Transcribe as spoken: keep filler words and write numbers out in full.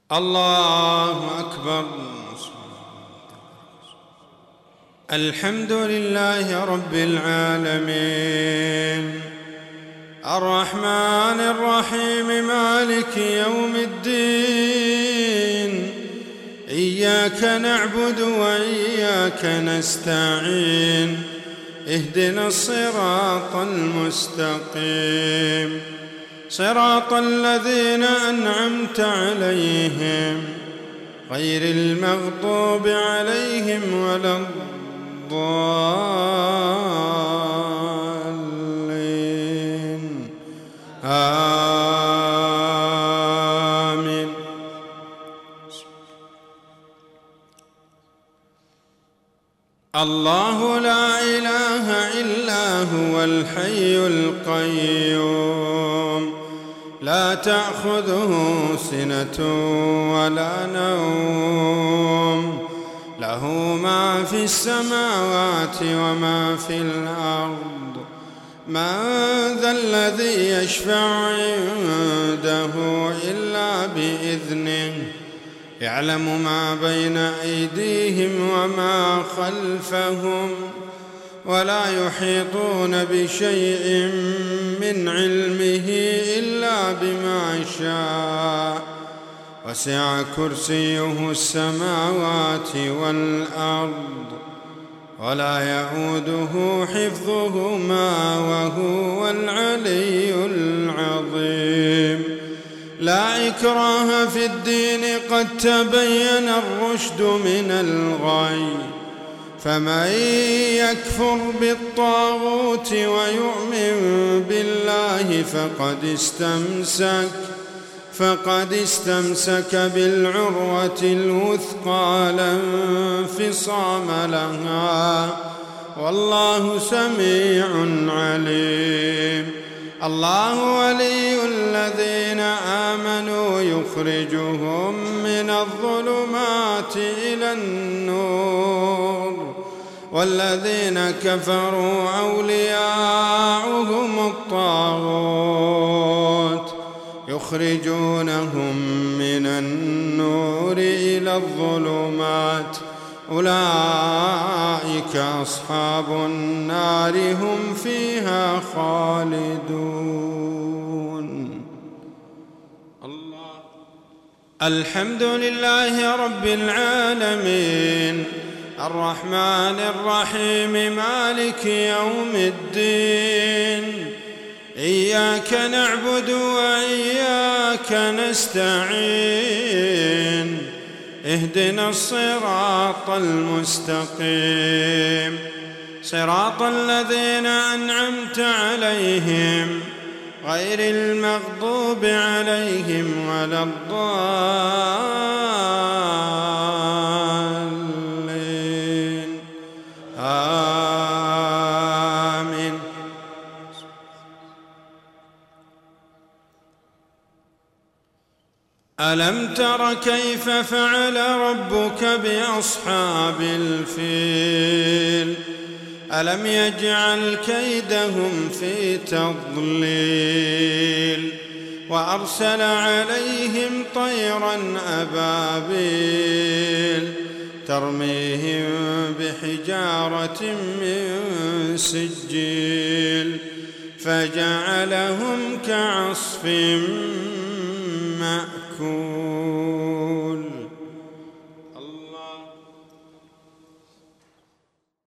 الله أكبر. الحمد لله رب العالمين، الرحمن الرحيم، مالك يوم الدين. إياك نعبد وإياك نستعين، اهدنا الصراط المستقيم، صراط الذين أنعمت عليهم غير المغضوب عليهم ولا الضالين. آمين. الله لا إله إلا هو الحي القيوم، لا تأخذه سنة ولا نوم، له ما في السماوات وما في الأرض. من ذا الذي يشفع عنده إلا بإذنه، يعلم ما بين أيديهم وما خلفهم، ولا يحيطون بشيء من علمه إلا بما شاء، وسع كرسيه السماوات والأرض، ولا يئوده حفظهما وهو العلي العظيم. لا إكراه في الدين، قد تبين الرشد من الغي، فمن يكفر بالطاغوت ويؤمن بالله فقد استمسك فقد استمسك بالعروة الوثقى لا انفصام لها، والله سميع عليم. الله ولي الذين آمنوا، يخرجهم من الظلمات إلى النور، والذين كفروا أولياؤهم الطاغوت، يخرجونهم من النور إلى الظلمات. أولئك أصحاب النار، هم فيها خالدون. الله. الحمد لله رب العالمين، الرحمن الرحيم، مالك يوم الدين. إياك نعبد وإياك نستعين، اهدنا الصراط المستقيم، صراط الذين أنعمت عليهم غير المغضوب عليهم ولا الضالين. آمين. ألم تر كيف فعل ربك بأصحاب الفيل؟ ألم يجعل كيدهم في تضليل، وأرسل عليهم طيرا أبابيل ترميهم بحجارة من سجيل، فجعلهم كعصف مأكول.